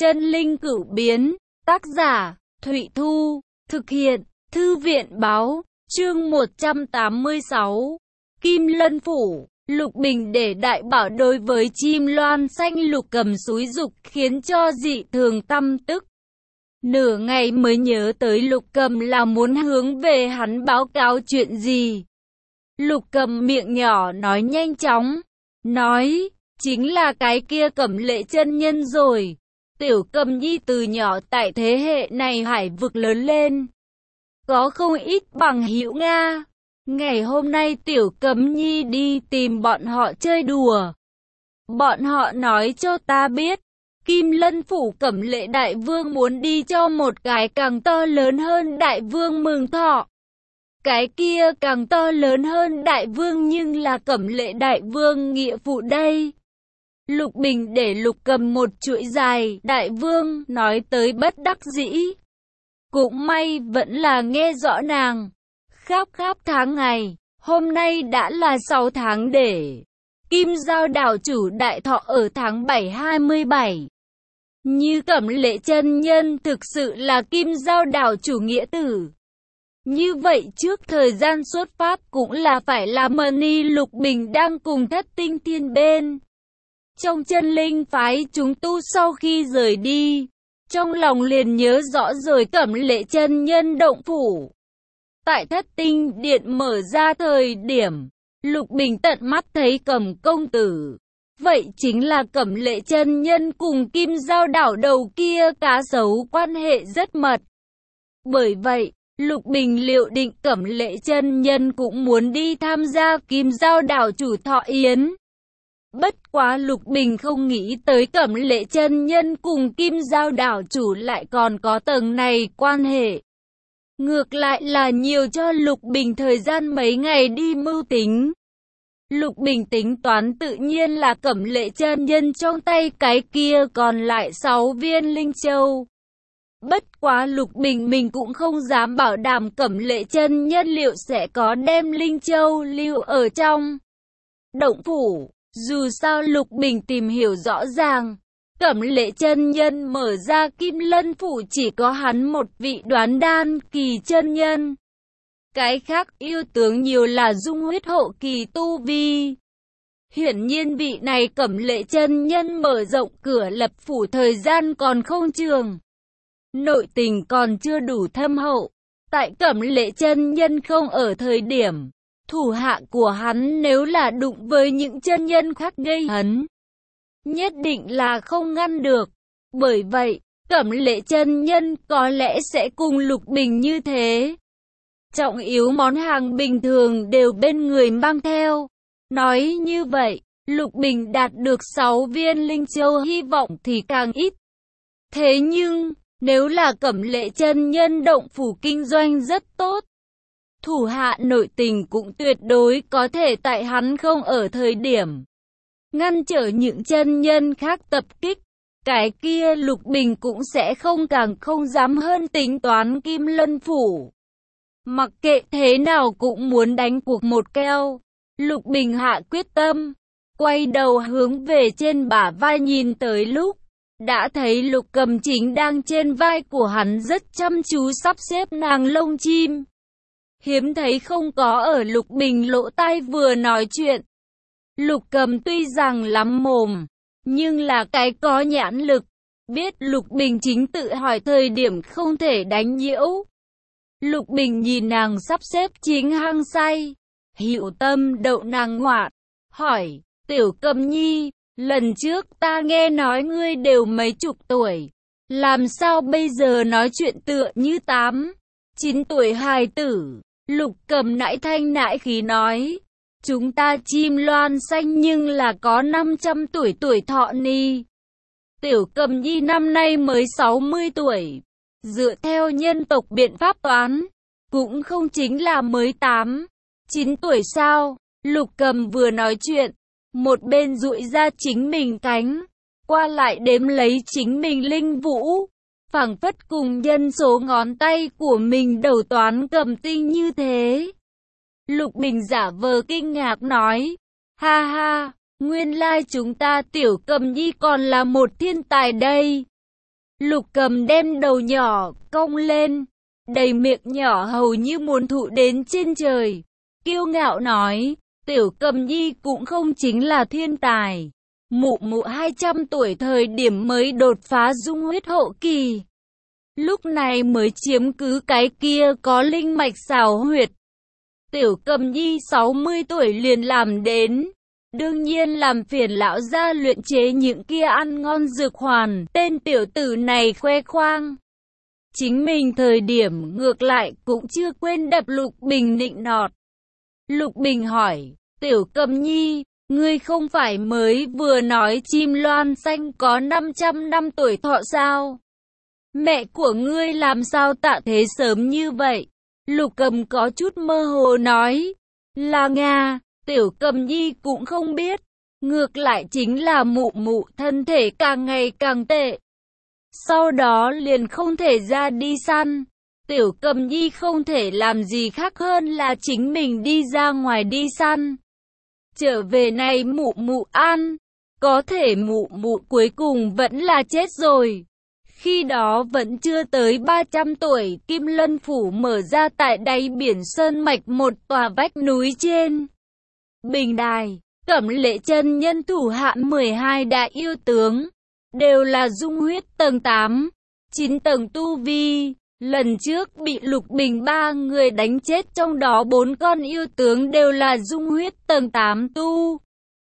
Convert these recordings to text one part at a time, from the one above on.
Chân linh cửu biến, tác giả, Thụy Thu, thực hiện, Thư viện báo, chương 186, Kim Lân Phủ, Lục Bình để đại bảo đối với chim loan xanh Lục Cầm xúi giục khiến cho dị thường căm tức. Nửa ngày mới nhớ tới Lục Cầm là muốn hướng về hắn báo cáo chuyện gì. Lục Cầm miệng nhỏ nói nhanh chóng, nói, chính là cái kia Cẩm Lệ chân nhân rồi. Tiểu Cầm Nhi từ nhỏ tại thế hệ này hải vực lớn lên, có không ít bằng hữu Nga. Ngày hôm nay Tiểu Cầm Nhi đi tìm bọn họ chơi đùa. Bọn họ nói cho ta biết, Kim Lân Phủ Cẩm Lệ Đại Vương muốn đi cho một cái càng to lớn hơn Đại Vương mừng thọ. Cái kia càng to lớn hơn Đại Vương nhưng là Cẩm Lệ Đại Vương nghĩa phụ đây. Lục Bình để Lục Cầm một chuỗi dài, Đại Vương nói tới bất đắc dĩ. Cũng may vẫn là nghe rõ nàng. Khắp tháng ngày, hôm nay đã là 6 tháng để Kim Giao đảo chủ đại thọ ở tháng 7 27. Như Cẩm Lệ chân nhân thực sự là Kim Giao đảo chủ nghĩa tử. Như vậy trước thời gian xuất phát cũng là phải là Mani Lục Bình đang cùng Thất Tinh Thiên bên trong chân linh phái chúng tu sau khi rời đi, trong lòng liền nhớ rõ rồi Cẩm Lệ chân nhân động phủ. Tại Thất Tinh Điện mở ra thời điểm, Lục Bình tận mắt thấy Cẩm công tử. Vậy chính là Cẩm Lệ chân nhân cùng Kim Giao đảo đầu kia cá sấu quan hệ rất mật. Bởi vậy, Lục Bình liệu định Cẩm Lệ chân nhân cũng muốn đi tham gia Kim Giao đảo chủ thọ yến. Bất quá Lục Bình không nghĩ tới Cẩm Lệ chân nhân cùng Kim Giao đảo chủ lại còn có tầng này quan hệ. Ngược lại là nhiều cho Lục Bình thời gian mấy ngày đi mưu tính. Lục Bình tính toán tự nhiên là Cẩm Lệ chân nhân trong tay cái kia còn lại 6 viên linh châu. Bất quá Lục Bình mình cũng không dám bảo đảm Cẩm Lệ chân nhân liệu sẽ có đem linh châu lưu ở trong động phủ. Dù sao Lục Bình tìm hiểu rõ ràng, Cẩm Lệ chân nhân mở ra Kim Lân Phủ chỉ có hắn một vị Đoán Đan kỳ chân nhân. Cái khác yêu tướng nhiều là dung huyết hậu kỳ tu vi. Hiển nhiên vị này Cẩm Lệ chân nhân mở rộng cửa lập phủ thời gian còn không trường. Nội tình còn chưa đủ thâm hậu. Tại Cẩm Lệ chân nhân không ở thời điểm, thủ hạ của hắn nếu là đụng với những chân nhân khác gây hấn, nhất định là không ngăn được. Bởi vậy, Cẩm Lệ chân nhân có lẽ sẽ cùng Lục Bình như thế. Trọng yếu món hàng bình thường đều bên người mang theo. Nói như vậy, Lục Bình đạt được 6 viên linh châu hy vọng thì càng ít. Thế nhưng, nếu là Cẩm Lệ chân nhân động phủ kinh doanh rất tốt, thủ hạ nội tình cũng tuyệt đối có thể tại hắn không ở thời điểm ngăn trở những chân nhân khác tập kích. Cái kia Lục Bình cũng sẽ càng không dám hơn tính toán Kim Lân Phủ. Mặc kệ thế nào cũng muốn đánh cuộc một keo. Lục Bình hạ quyết tâm, quay đầu hướng về trên bả vai nhìn tới lúc, đã thấy Lục Cầm chính đang trên vai của hắn rất chăm chú sắp xếp nàng lông chim. Hiếm thấy không có ở Lục Bình lỗ tai vừa nói chuyện. Lục Cầm tuy rằng lắm mồm, nhưng là cái có nhãn lực, biết Lục Bình chính tự hỏi thời điểm không thể đánh nhiễu. Lục Bình nhìn nàng sắp xếp chính hăng say, hữu tâm đậu nàng ngoạn, hỏi, Tiểu Cầm Nhi, lần trước ta nghe nói ngươi đều mấy chục tuổi, làm sao bây giờ nói chuyện tựa như 8, 9 tuổi hài tử? Lục Cầm nãi thanh nãi khí nói, chúng ta chim loan xanh nhưng là có 500 tuổi thọ ni. Tiểu Cầm Nhi năm nay mới 60 tuổi, dựa theo nhân tộc biện pháp toán, cũng không chính là mới 8, 9 tuổi sao? Lục Cầm vừa nói chuyện, một bên duỗi ra chính mình cánh, qua lại đếm lấy chính mình linh vũ, phảng phất cùng nhân số ngón tay của mình đầu toán cầm tinh như thế. Lục Bình giả vờ kinh ngạc nói, ha ha, nguyên lai chúng ta Tiểu Cầm Nhi còn là một thiên tài đây. Lục Cầm đem đầu nhỏ cong lên, đầy miệng nhỏ hầu như muốn thụ đến trên trời. Kiêu ngạo nói, Tiểu Cầm Nhi cũng không chính là thiên tài. Mụ mụ 200 tuổi thời điểm mới đột phá dung huyết hậu kỳ. Lúc này mới chiếm cứ cái kia có linh mạch xảo huyệt. Tiểu Cầm Nhi 60 tuổi liền làm đến. Đương nhiên làm phiền lão gia luyện chế những kia ăn ngon dược hoàn. Tên tiểu tử này khoe khoang. Chính mình thời điểm ngược lại cũng chưa quên đập Lục Bình nịnh nọt. Lục Bình hỏi, Tiểu Cầm Nhi, ngươi không phải mới vừa nói chim loan xanh có 500 năm tuổi thọ sao? Mẹ của ngươi làm sao tạ thế sớm như vậy? Lục Cầm có chút mơ hồ nói, là Nga, Tiểu Cầm Nhi cũng không biết. Ngược lại chính là mụ mụ thân thể càng ngày càng tệ. Sau đó liền không thể ra đi săn. Tiểu Cầm Nhi không thể làm gì khác hơn là chính mình đi ra ngoài đi săn. Trở về này mụ mụ ăn. Có thể mụ mụ cuối cùng vẫn là chết rồi. Khi đó vẫn chưa tới 300 tuổi, Kim Lân Phủ mở ra tại đáy biển Sơn Mạch một tòa vách núi trên. Bình đài, Cẩm Lệ chân nhân thủ hạ 12 đại yêu tướng, đều là dung huyết tầng 8, 9 tầng tu vi. Lần trước bị Lục Bình 3 người đánh chết, trong đó 4 con yêu tướng đều là dung huyết tầng 8 tu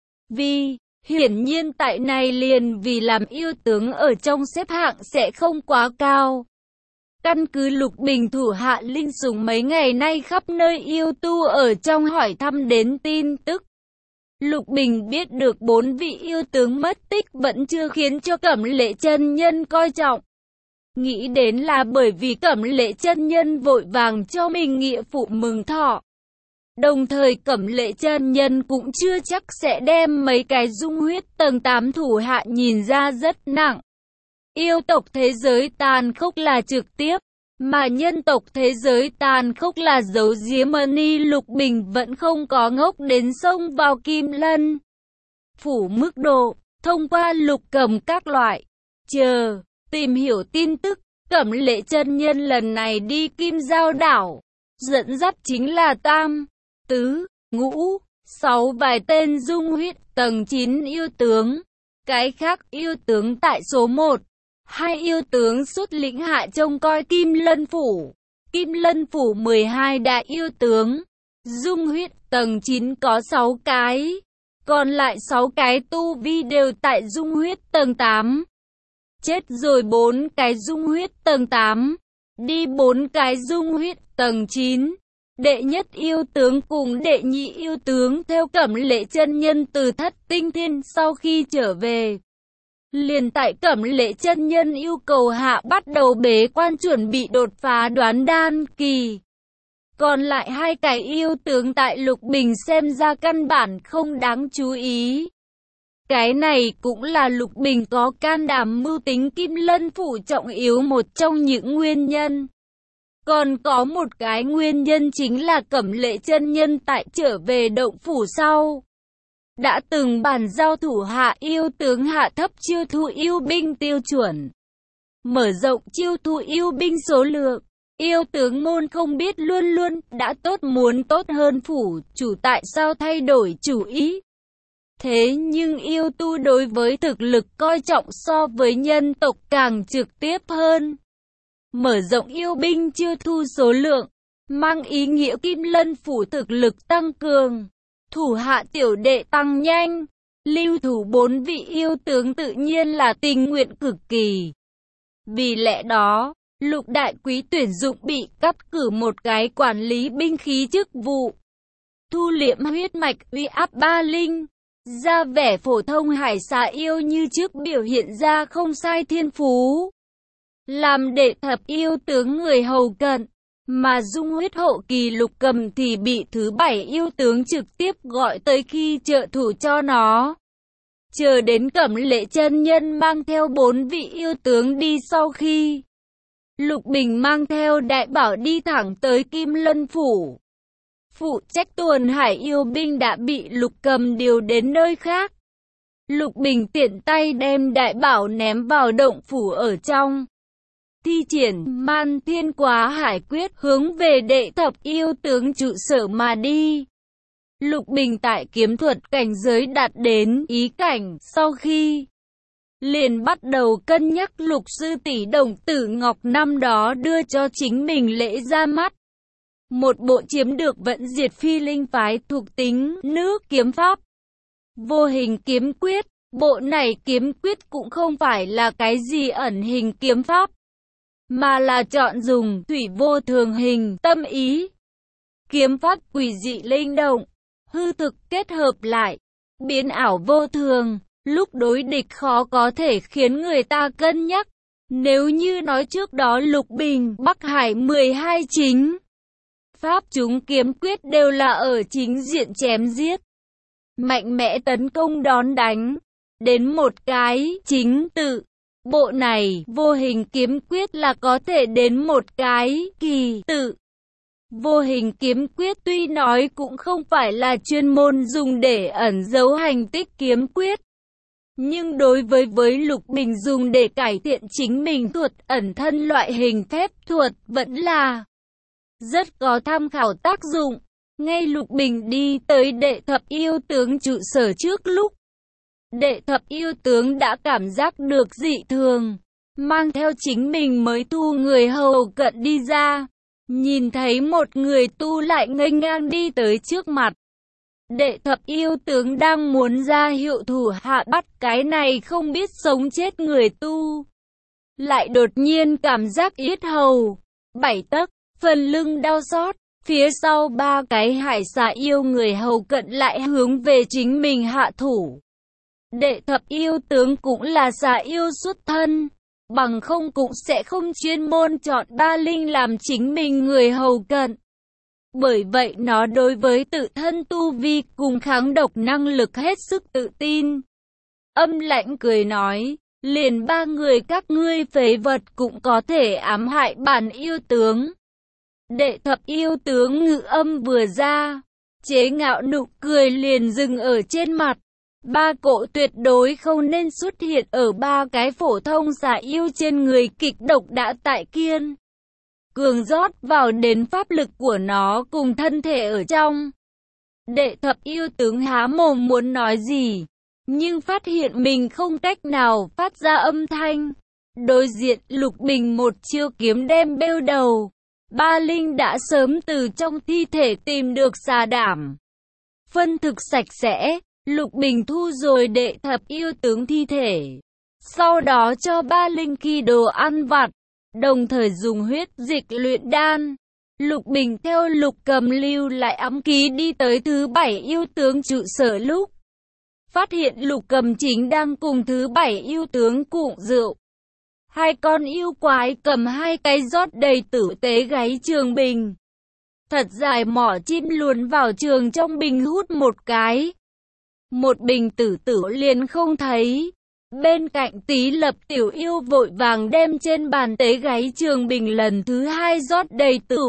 vi. Hiển nhiên tại này liền vì làm yêu tướng ở trong xếp hạng sẽ không quá cao. Căn cứ Lục Bình thủ hạ linh sủng mấy ngày nay khắp nơi yêu tu ở trong hỏi thăm đến tin tức. Lục Bình biết được 4 vị yêu tướng mất tích vẫn chưa khiến cho Cẩm Lệ chân nhân coi trọng. Nghĩ đến là bởi vì Cẩm Lệ chân nhân vội vàng cho mình nghĩa phụ mừng thọ. Đồng thời Cẩm Lệ chân nhân cũng chưa chắc sẽ đem mấy cái dung huyết tầng 8 thủ hạ nhìn ra rất nặng. Yêu tộc thế giới tàn khốc là trực tiếp, mà nhân tộc thế giới tàn khốc là giấu giếm. Ni Lục Bình vẫn không có ngốc đến xông vào Kim Lân Phủ mức độ, thông qua Lục Cầm các loại, tìm hiểu tin tức. Cẩm Lệ chân nhân lần này đi Kim Giao đảo, dẫn dắt chính là Tam, Tứ, Ngũ, 6 vài tên dung huyết tầng 9 yêu tướng. Cái khác yêu tướng tại số 1, 2 yêu tướng xuất lĩnh hạ trông coi Kim Lân Phủ. Kim Lân Phủ 12 đại yêu tướng, dung huyết tầng 9 có 6 cái, còn lại 6 cái tu vi đều tại dung huyết tầng 8. Chết rồi 4 cái dung huyết tầng 8, đi 4 cái dung huyết tầng 9. Đệ nhất yêu tướng cùng đệ nhị yêu tướng theo Cẩm Lệ chân nhân từ Thất Tinh Thiên sau khi trở về. Liền tại Cẩm Lệ chân nhân yêu cầu hạ bắt đầu bế quan chuẩn bị đột phá đoán đan kỳ. Còn lại 2 cái yêu tướng tại Lục Bình xem ra căn bản không đáng chú ý. Cái này cũng là Lục Bình có can đảm mưu tính Kim Lân Phủ trọng yếu một trong những nguyên nhân. Còn có một cái nguyên nhân chính là Cẩm Lệ chân nhân tại trở về động phủ sau, đã từng bàn giao thủ hạ yêu tướng hạ thấp chiêu thu yêu binh tiêu chuẩn, mở rộng chiêu thu yêu binh số lượng. Yêu tướng môn không biết luôn luôn đã tốt muốn tốt hơn phủ chủ tại sao thay đổi chủ ý. Thế nhưng yêu tu đối với thực lực coi trọng so với nhân tộc càng trực tiếp hơn. Mở rộng yêu binh chiêu thu số lượng, mang ý nghĩa Kim Lân Phủ thực lực tăng cường, thủ hạ tiểu đệ tăng nhanh, lưu thủ 4 vị yêu tướng tự nhiên là tình nguyện cực kỳ. Vì lẽ đó, Lục Đại Quý tuyển dụng bị cắt cử một cái quản lý binh khí chức vụ, thu liệm huyết mạch uy áp 3 linh, ra vẻ phổ thông hải xà yêu như trước biểu hiện ra không sai thiên phú. Làm đệ thập yêu tướng người hầu cận, mà dung huyết hậu kỳ Lục Cầm thì bị thứ 7 yêu tướng trực tiếp gọi tới khi trợ thủ cho nó. Chờ đến Cẩm Lệ chân nhân mang theo 4 vị yêu tướng đi sau khi, Lục Bình mang theo đại bảo đi thẳng tới Kim Lân Phủ. Phụ trách tuần hải yêu binh đã bị Lục Cầm điều đến nơi khác. Lục Bình tiện tay đem đại bảo ném vào động phủ ở trong. thi triển Man Thiên Quá Hải Quyết hướng về Đệ Thập Yêu Tướng trụ sở mà đi. Lục Bình tại kiếm thuật cảnh giới đạt đến ý cảnh sau khi liền bắt đầu cân nhắc Lục sư tỷ Đồng Tử Ngọc năm đó đưa cho chính mình lễ ra mắt. Một bộ chiếm được Vẫn Diệt Phi Linh phái thuộc tính nữ kiếm pháp. Vô hình kiếm quyết, bộ này kiếm quyết cũng không phải là cái gì ẩn hình kiếm pháp, mà là chọn dùng thủy vô thường hình tâm ý. Kiếm pháp quỷ dị linh động, hư thực kết hợp lại, biến ảo vô thường, lúc đối địch khó có thể khiến người ta cân nhắc. Nếu như nói trước đó Lục Bình, Bắc Hải 12 chính pháp chúng kiếm quyết đều là ở chính diện chém giết, mạnh mẽ tấn công đón đánh, đến một cái chính tự. Bộ này, vô hình kiếm quyết là có thể đến một cái kỳ tự. Vô hình kiếm quyết tuy nói cũng không phải là chuyên môn dùng để ẩn giấu hành tích kiếm quyết, nhưng đối với Lục Bình dùng để cải thiện chính mình thuật ẩn thân loại hình phép thuật vẫn là rất có tham khảo tác dụng. Ngay Lục Bình đi tới Đệ Thập Yêu Tướng trụ sở trước lúc Đệ Thập Yêu Tướng đã cảm giác được dị thường, mang theo chính mình mới thu người hầu cận đi ra, nhìn thấy một người tu lại nghênh ngang đi tới trước mặt. Đệ Thập Yêu Tướng đang muốn ra hiệu thủ hạ bắt cái này không biết sống chết người tu, lại đột nhiên cảm giác yết hầu 7 tấc, phần lưng đau xót. Phía sau ba cái hải xà yêu người hầu cận lại hướng về chính mình hạ thủ. Đệ Thập Yêu Tướng cũng là xà yêu xuất thân, bằng không cũng sẽ không chuyên môn chọn ba linh làm chính mình người hầu cận. Bởi vậy nó đối với tự thân tu vi cùng kháng độc năng lực hết sức tự tin. Âm lãnh cười nói, liền ba người các ngươi phế vật cũng có thể ám hại bản yêu tướng. Đệ Thập Yêu Tướng ngự âm vừa ra, chế ngạo nụ cười liền dừng ở trên mặt. Ba cỗ tuyệt đối không nên xuất hiện ở ba cái phổ thông xà yêu trên người, kịch độc đã tại kiên cường rót vào đến pháp lực của nó cùng thân thể ở trong. Đệ Thập Yêu Tướng há mồm muốn nói gì, nhưng phát hiện mình không cách nào phát ra âm thanh. Đối diện Lục Bình một chiêu kiếm đem bêu đầu. Ba linh đã sớm từ trong thi thể tìm được xà đảm, phân thực sạch sẽ. Lục Bình thu rồi Đệ Thập Yêu Tướng thi thể, sau đó cho ba linh khi đồ ăn vặt, đồng thời dùng huyết dịch luyện đan. Lục Bình theo Lục Cầm lưu lại ấm ký đi tới thứ 7 yêu tướng trụ sở lúc phát hiện Lục Cầm chính đang cùng thứ 7 yêu tướng cụng rượu. Hai con yêu quái cầm hai cái rót đầy tử tế gáy trường bình, thật dài mỏ chim luồn vào trường trong bình hút một cái. Một bình tử tử liền không thấy. Bên cạnh Tí Lập tiểu yêu vội vàng đem trên bàn tế gáy trường bình lần thứ hai rót đầy tử.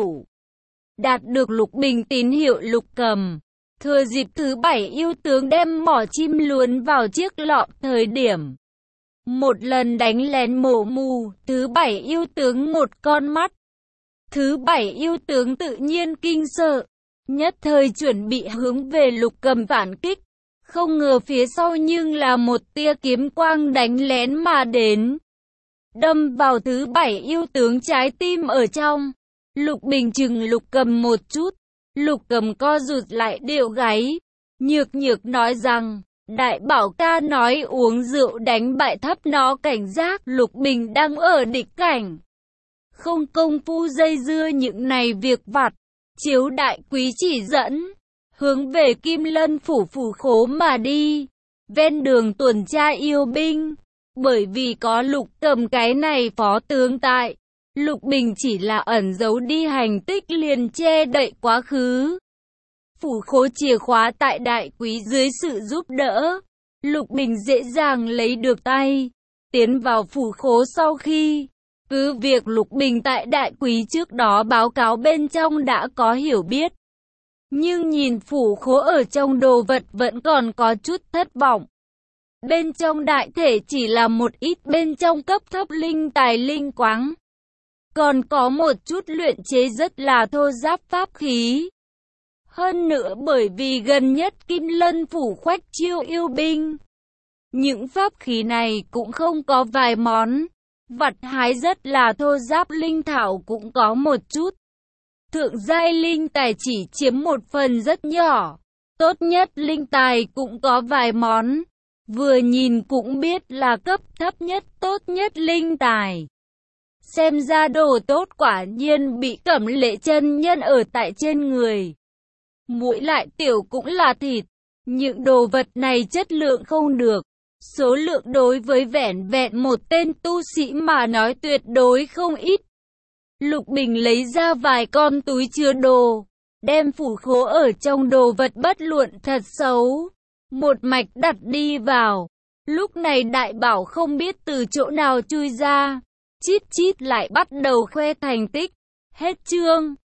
Đạt được Lục Bình tín hiệu Lục Cầm, thừa dịp thứ 7 yêu tướng đem mỏ chim luồn vào chiếc lọ thời điểm, một lần đánh lén mổ mù thứ 7 yêu tướng một con mắt. Thứ 7 yêu tướng tự nhiên kinh sợ, nhất thời chuẩn bị hướng về Lục Cầm phản kích. Không ngờ phía sau nhưng là một tia kiếm quang đánh lén mà đến, đâm vào thứ 7 yêu tướng trái tim ở trong. Lục Bình chừng Lục Cầm một chút, Lục Cầm co rụt lại điệu gáy, nhược nhược nói rằng, Đại Bảo ca nói uống rượu đánh bại thấp nó cảnh giác. Lục Bình đang ở địch cảnh, không công phu dây dưa những này việc vặt, chiếu đại quý chỉ dẫn, hướng về Kim Lân phủ phủ khố mà đi. Ven đường tuần tra yêu binh, bởi vì có Lục Cầm cái này phó tướng tại, Lục Bình chỉ là ẩn giấu đi hành tích liền che đậy quá khứ. Phủ khố chìa khóa tại đại quý dưới sự giúp đỡ, Lục Bình dễ dàng lấy được tay. Tiến vào phủ khố sau khi, cứ việc Lục Bình tại đại quý trước đó báo cáo bên trong đã có hiểu biết, nhưng nhìn phủ khố ở trong đồ vật vẫn còn có chút thất vọng. Bên trong đại thể chỉ là một ít bên trong cấp thấp linh tài linh quáng. còn có một chút luyện chế rất là thô ráp pháp khí. Hơn nữa bởi vì gần nhất Kim Lân Phủ khoách chiêu yêu binh, những pháp khí này cũng không có vài món. Vật hái rất là thô ráp, linh thảo cũng có một chút. Thượng giai linh tài chỉ chiếm một phần rất nhỏ. Tốt nhất linh tài cũng có vài món. Vừa nhìn cũng biết là cấp thấp nhất tốt nhất linh tài. Xem ra đồ tốt quả nhiên bị Cẩm Lệ chân nhân ở tại trên người. Mũi lại tiểu cũng là thịt. Những đồ vật này chất lượng không được. Số lượng đối với vẻn vẹn một tên tu sĩ mà nói tuyệt đối không ít. Lục Bình lấy ra vài con túi chứa đồ, đem phủ khố ở trong đồ vật bất luận thật xấu, một mạch đặt đi vào. Lúc này đại bảo không biết từ chỗ nào chui ra, chít chít lại bắt đầu khoe thành tích. Hết chương.